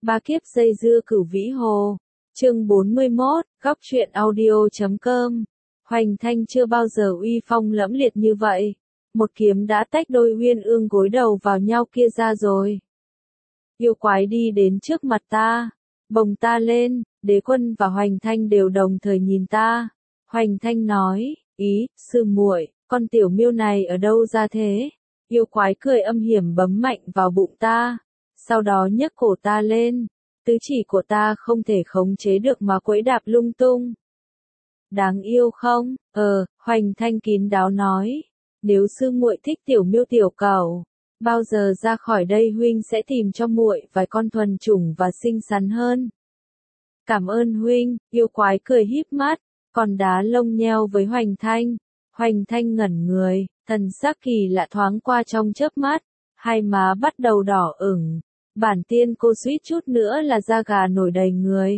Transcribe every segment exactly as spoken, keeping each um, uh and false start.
Ba kiếp dây dưa Cửu Vĩ Hồ. Chương bốn mươi mốt, góc truyện audio chấm com. Hoành Thanh chưa bao giờ uy phong lẫm liệt như vậy. Một kiếm đã tách đôi uyên ương gối đầu vào nhau kia ra rồi. Yêu quái đi đến trước mặt ta, bồng ta lên, Đế Quân và Hoành Thanh đều đồng thời nhìn ta. Hoành Thanh nói, ý, sư muội, con tiểu miêu này ở đâu ra thế? Yêu quái cười âm hiểm bấm mạnh vào bụng ta, sau đó nhấc cổ ta lên, tứ chỉ của ta không thể khống chế được mà quẫy đạp lung tung. Đáng yêu không? Ờ, Hoành Thanh kín đáo nói, nếu sư muội thích tiểu miêu tiểu cẩu, bao giờ ra khỏi đây huynh sẽ tìm cho muội vài con thuần chủng và xinh xắn hơn. Cảm ơn huynh, yêu quái cười híp mắt, còn đá lông nheo với Hoành Thanh. Hoành Thanh ngẩn người, thần sắc kỳ lạ thoáng qua trong chớp mắt, hai má bắt đầu đỏ ửng, bản tiên cô suýt chút nữa là da gà nổi đầy người.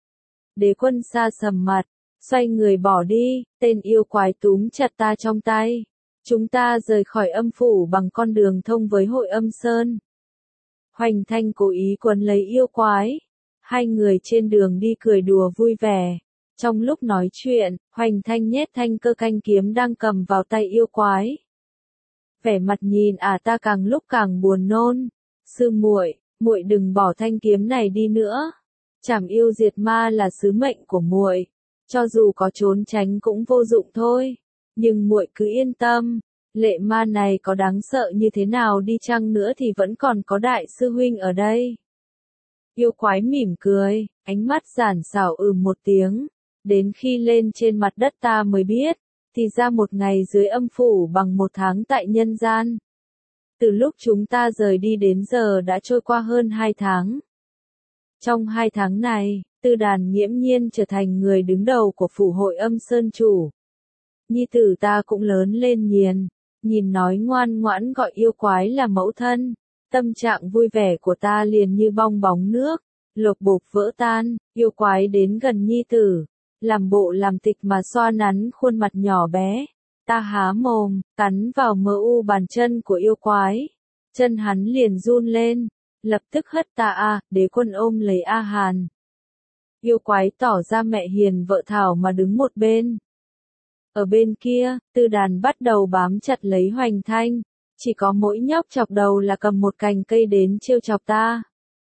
Đế Quân sa sầm mặt, xoay người bỏ đi, tên yêu quái túm chặt ta trong tay. Chúng ta rời khỏi âm phủ bằng con đường thông với Hội Âm Sơn. Hoành Thanh cố ý quấn lấy yêu quái. Hai người trên đường đi cười đùa vui vẻ. Trong lúc nói chuyện, Hoành Thanh nhét thanh cơ canh kiếm đang cầm vào tay yêu quái. Vẻ mặt nhìn à ta càng lúc càng buồn nôn. Sư muội, muội đừng bỏ thanh kiếm này đi nữa. Trảm yêu diệt ma là sứ mệnh của muội, cho dù có trốn tránh cũng vô dụng thôi. Nhưng muội cứ yên tâm, lệ ma này có đáng sợ như thế nào đi chăng nữa thì vẫn còn có đại sư huynh ở đây. Yêu quái mỉm cười, ánh mắt giản xảo ừ một tiếng. Đến khi lên trên mặt đất ta mới biết, thì ra một ngày dưới âm phủ bằng một tháng tại nhân gian. Từ lúc chúng ta rời đi đến giờ đã trôi qua hơn hai tháng. Trong hai tháng này, Tư Đàn nghiễm nhiên trở thành người đứng đầu của phủ Hội Âm Sơn chủ. Nhi tử ta cũng lớn lên nhiền, nhìn nói ngoan ngoãn gọi yêu quái là mẫu thân. Tâm trạng vui vẻ của ta liền như bong bóng nước, lột bột vỡ tan. Yêu quái đến gần nhi tử, làm bộ làm tịch mà xoa nắn khuôn mặt nhỏ bé. Ta há mồm, cắn vào mơ u bàn chân của yêu quái. Chân hắn liền run lên, lập tức hất ta a, Đế Quân ôm lấy A Hàn. Yêu quái tỏ ra mẹ hiền vợ thảo mà đứng một bên. Ở bên kia, Tư Đàn bắt đầu bám chặt lấy Hoành Thanh, chỉ có mỗi nhóc chọc đầu là cầm một cành cây đến trêu chọc ta.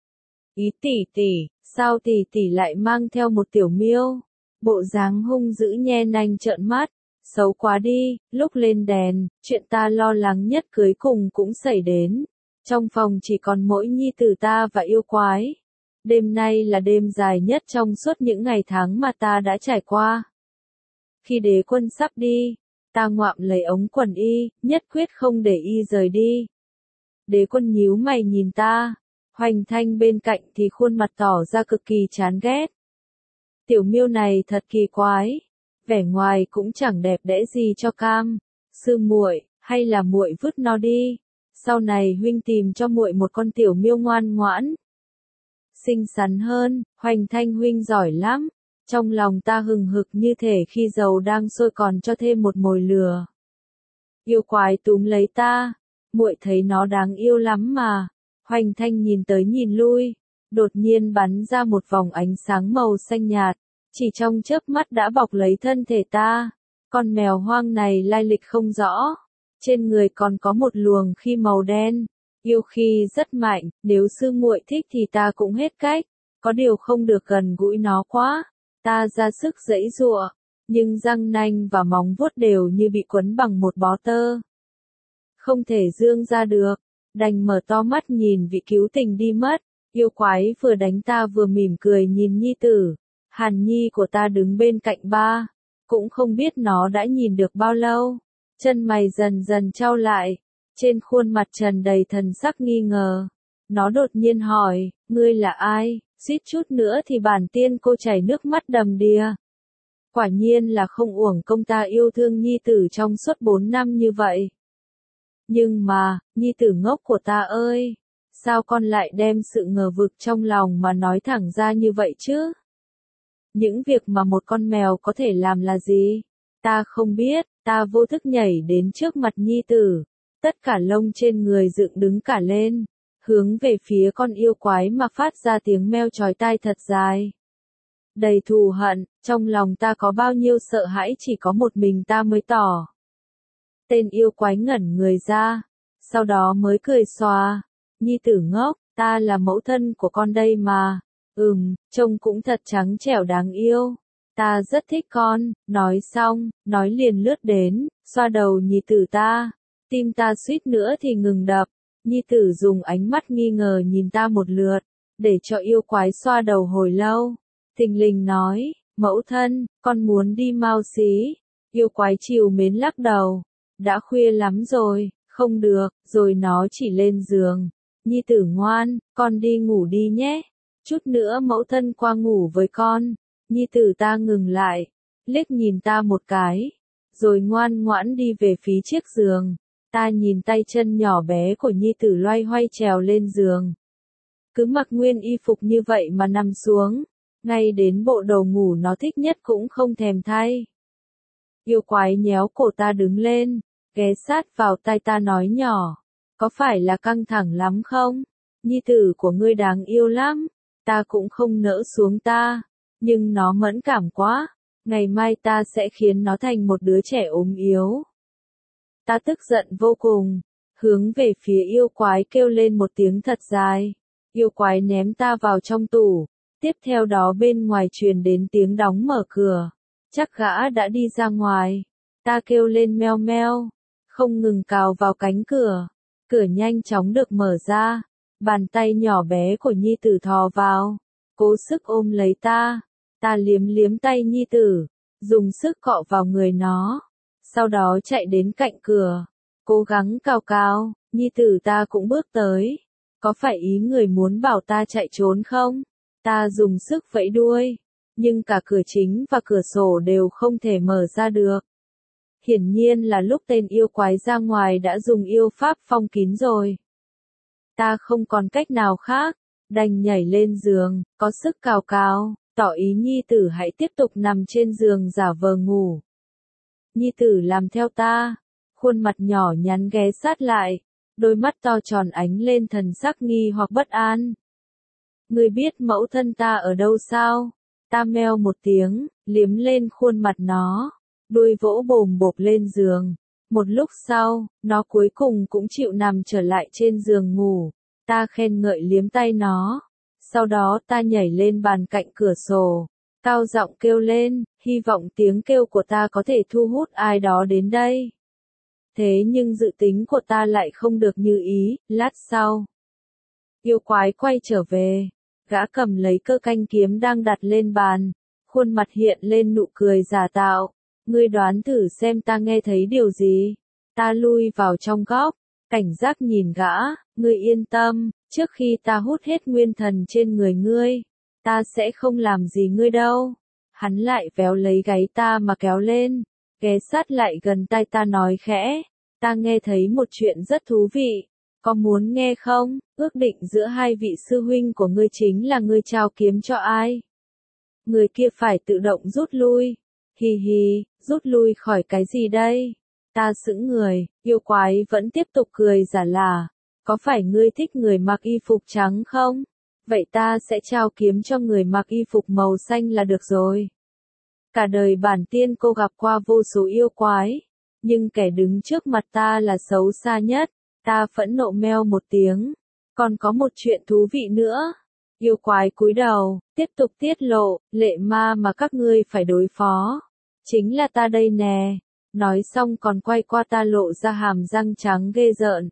Ý tỷ tỷ, sao tỷ tỷ lại mang theo một tiểu miêu? Bộ dáng hung dữ nhe nanh trợn mắt, xấu quá đi. Lúc lên đèn, chuyện ta lo lắng nhất cuối cùng cũng xảy đến. Trong phòng chỉ còn mỗi nhi tử ta và yêu quái. Đêm nay là đêm dài nhất trong suốt những ngày tháng mà ta đã trải qua. Khi Đế Quân sắp đi, ta ngoạm lấy ống quần y, nhất quyết không để y rời đi. Đế Quân nhíu mày nhìn ta, Hoành Thanh bên cạnh thì khuôn mặt tỏ ra cực kỳ chán ghét. Tiểu miêu này thật kỳ quái, vẻ ngoài cũng chẳng đẹp đẽ gì cho cam. Sư muội, hay là muội vứt nó đi, sau này huynh tìm cho muội một con tiểu miêu ngoan ngoãn, xinh xắn hơn. Hoành Thanh huynh giỏi lắm. Trong lòng ta hừng hực như thể khi dầu đang sôi còn cho thêm một mồi lửa. Yêu quái túm lấy ta, muội thấy nó đáng yêu lắm mà. Hoành Thanh nhìn tới nhìn lui, đột nhiên bắn ra một vòng ánh sáng màu xanh nhạt, chỉ trong chớp mắt đã bọc lấy thân thể ta. Con mèo hoang này lai lịch không rõ, trên người còn có một luồng khí màu đen, yêu khí rất mạnh. Nếu sư muội thích thì ta cũng hết cách, có điều không được gần gũi nó quá. Ta ra sức giãy giụa, nhưng răng nanh và móng vuốt đều như bị quấn bằng một bó tơ. Không thể dương ra được, đành mở to mắt nhìn vị cứu tình đi mất. Yêu quái vừa đánh ta vừa mỉm cười nhìn nhi tử. Hàn nhi của ta đứng bên cạnh ba, cũng không biết nó đã nhìn được bao lâu. Chân mày dần dần chau lại, trên khuôn mặt tràn đầy thần sắc nghi ngờ. Nó đột nhiên hỏi, ngươi là ai? Suýt chút nữa thì bản tiên cô chảy nước mắt đầm đìa. Quả nhiên là không uổng công ta yêu thương nhi tử trong suốt bốn năm như vậy. Nhưng mà, nhi tử ngốc của ta ơi, sao con lại đem sự ngờ vực trong lòng mà nói thẳng ra như vậy chứ? Những việc mà một con mèo có thể làm là gì? Ta không biết. Ta vô thức nhảy đến trước mặt nhi tử, tất cả lông trên người dựng đứng cả lên. hướng về phía con yêu quái mà phát ra tiếng meo chói tai thật dài. Đầy thù hận, trong lòng ta có bao nhiêu sợ hãi chỉ có một mình ta mới tỏ. Tên yêu quái ngẩn người ra, sau đó mới cười xòa. Nhi tử ngốc, ta là mẫu thân của con đây mà. Ừm, trông cũng thật trắng trẻo đáng yêu. Ta rất thích con, nói xong, nói liền lướt đến, xoa đầu nhi tử ta. Tim ta suýt nữa thì ngừng đập. Nhi tử dùng ánh mắt nghi ngờ nhìn ta một lượt, để cho yêu quái xoa đầu hồi lâu. Thình lình nói, mẫu thân, con muốn đi mau xí. Yêu quái trìu mến lắc đầu. Đã khuya lắm rồi, không được, rồi nó chỉ lên giường. Nhi tử ngoan, con đi ngủ đi nhé. Chút nữa mẫu thân qua ngủ với con. Nhi tử ta ngừng lại, liếc nhìn ta một cái, rồi ngoan ngoãn đi về phía chiếc giường. Ta nhìn tay chân nhỏ bé của nhi tử loay hoay trèo lên giường. Cứ mặc nguyên y phục như vậy mà nằm xuống, ngay đến bộ đồ ngủ nó thích nhất cũng không thèm thay. Yêu quái nhéo cổ ta đứng lên, ghé sát vào tai ta nói nhỏ, có phải là căng thẳng lắm không? Nhi tử của ngươi đáng yêu lắm, ta cũng không nỡ xuống ta, nhưng nó mẫn cảm quá, ngày mai ta sẽ khiến nó thành một đứa trẻ ốm yếu. Ta tức giận vô cùng, hướng về phía yêu quái kêu lên một tiếng thật dài. Yêu quái ném ta vào trong tủ, tiếp theo đó bên ngoài truyền đến tiếng đóng mở cửa. Chắc gã đã đi ra ngoài. Ta kêu lên meo meo, không ngừng cào vào cánh cửa. Cửa nhanh chóng được mở ra, bàn tay nhỏ bé của nhi tử thò vào, cố sức ôm lấy ta. Ta liếm liếm tay nhi tử, dùng sức cọ vào người nó. Sau đó chạy đến cạnh cửa, cố gắng cào cào, nhi tử ta cũng bước tới. Có phải ý người muốn bảo ta chạy trốn không? Ta dùng sức vẫy đuôi, nhưng cả cửa chính và cửa sổ đều không thể mở ra được. Hiển nhiên là lúc tên yêu quái ra ngoài đã dùng yêu pháp phong kín rồi. Ta không còn cách nào khác, đành nhảy lên giường, có sức cào cào, tỏ ý nhi tử hãy tiếp tục nằm trên giường giả vờ ngủ. Nhi tử làm theo ta, khuôn mặt nhỏ nhắn ghé sát lại, đôi mắt to tròn ánh lên thần sắc nghi hoặc bất an. Ngươi biết mẫu thân ta ở đâu sao? Ta meo một tiếng, liếm lên khuôn mặt nó, đuôi vỗ bồm bộp lên giường. Một lúc sau, nó cuối cùng cũng chịu nằm trở lại trên giường ngủ. Ta khen ngợi liếm tay nó. Sau đó ta nhảy lên bàn cạnh cửa sổ, cao giọng kêu lên, hy vọng tiếng kêu của ta có thể thu hút ai đó đến đây. Thế nhưng dự tính của ta lại không được như ý. Lát sau, yêu quái quay trở về, gã cầm lấy cơ canh kiếm đang đặt lên bàn, khuôn mặt hiện lên nụ cười giả tạo. Ngươi đoán thử xem ta nghe thấy điều gì? Ta lui vào trong góc, cảnh giác nhìn gã. Ngươi yên tâm, trước khi ta hút hết nguyên thần trên người ngươi, ta sẽ không làm gì ngươi đâu. Hắn lại véo lấy gáy ta mà kéo lên, ghé sát lại gần tai ta nói khẽ, ta nghe thấy một chuyện rất thú vị, có muốn nghe không? Ước định giữa hai vị sư huynh của ngươi chính là ngươi trao kiếm cho ai? Người kia phải tự động rút lui. Hi hi, rút lui khỏi cái gì đây? Ta sững người, yêu quái vẫn tiếp tục cười giả lả. Có phải ngươi thích người mặc y phục trắng không? Vậy ta sẽ trao kiếm cho người mặc y phục màu xanh là được rồi. Cả đời bản tiên cô gặp qua vô số yêu quái, nhưng kẻ đứng trước mặt ta là xấu xa nhất. Ta phẫn nộ meo một tiếng. Còn có một chuyện thú vị nữa. Yêu quái cúi đầu, tiếp tục tiết lộ, lệ ma mà các ngươi phải đối phó. Chính là ta đây nè. Nói xong còn quay qua ta lộ ra hàm răng trắng ghê rợn.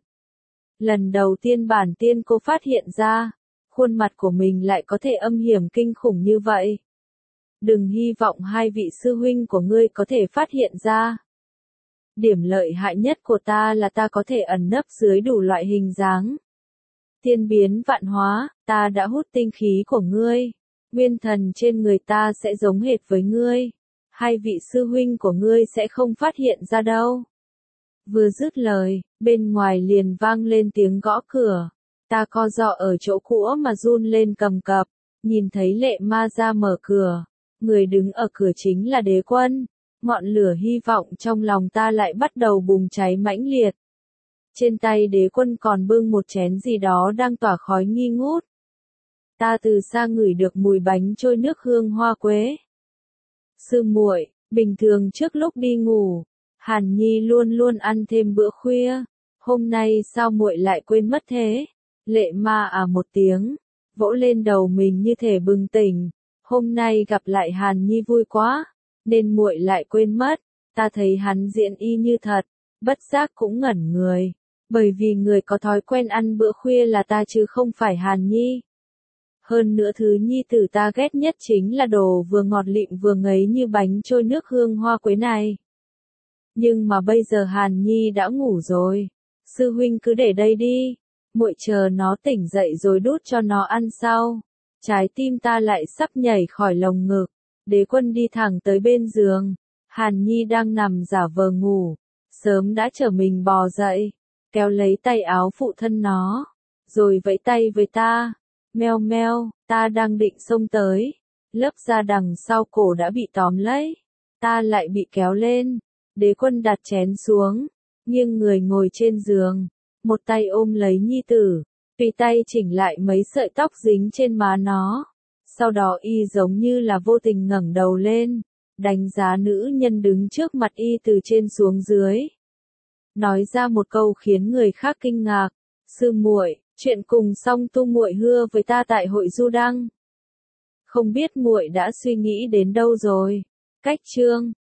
Lần đầu tiên bản tiên cô phát hiện ra, khuôn mặt của mình lại có thể âm hiểm kinh khủng như vậy. Đừng hy vọng hai vị sư huynh của ngươi có thể phát hiện ra. Điểm lợi hại nhất của ta là ta có thể ẩn nấp dưới đủ loại hình dáng. Thiên biến vạn hóa, ta đã hút tinh khí của ngươi. Nguyên thần trên người ta sẽ giống hệt với ngươi. Hai vị sư huynh của ngươi sẽ không phát hiện ra đâu. Vừa dứt lời, bên ngoài liền vang lên tiếng gõ cửa. Ta co giò ở chỗ cũ mà run lên cầm cập, nhìn thấy lệ ma ra mở cửa. Người đứng ở cửa chính là Đế Quân. Ngọn lửa hy vọng trong lòng ta lại bắt đầu bùng cháy mãnh liệt. Trên tay đế quân còn bưng một chén gì đó đang tỏa khói nghi ngút. Ta từ xa ngửi được mùi bánh trôi nước hương hoa quế. Sư muội, bình thường trước lúc đi ngủ, Hàn Nhi luôn luôn ăn thêm bữa khuya. Hôm nay sao muội lại quên mất thế? Lệ ma à một tiếng, vỗ lên đầu mình như thể bừng tỉnh. Hôm nay gặp lại Hàn Nhi vui quá, nên muội lại quên mất. Ta thấy hắn diện y như thật, bất giác cũng ngẩn người. Bởi vì người có thói quen ăn bữa khuya là ta chứ không phải Hàn Nhi. Hơn nữa thứ nhi tử ta ghét nhất chính là đồ vừa ngọt lịm vừa ngấy như bánh trôi nước hương hoa quế này. Nhưng mà bây giờ Hàn Nhi đã ngủ rồi. Sư huynh cứ để đây đi. Muội chờ nó tỉnh dậy rồi đút cho nó ăn sau. Trái tim ta lại sắp nhảy khỏi lồng ngực. Đế quân đi thẳng tới bên giường. Hàn Nhi đang nằm giả vờ ngủ. Sớm đã chở mình bò dậy. Kéo lấy tay áo phụ thân nó. Rồi vẫy tay với ta. Meo meo, ta đang định xông tới. Lớp da đằng sau cổ đã bị tóm lấy. Ta lại bị kéo lên. Đế quân đặt chén xuống. Nghiêng người ngồi trên giường. Một tay ôm lấy nhi tử. Tùy tay chỉnh lại mấy sợi tóc dính trên má nó. Sau đó y giống như là vô tình ngẩng đầu lên. Đánh giá nữ nhân đứng trước mặt y từ trên xuống dưới. Nói ra một câu khiến người khác kinh ngạc. Sư muội, chuyện cùng song tu muội hưa với ta tại hội du đăng. Không biết muội đã suy nghĩ đến đâu rồi. Cách chương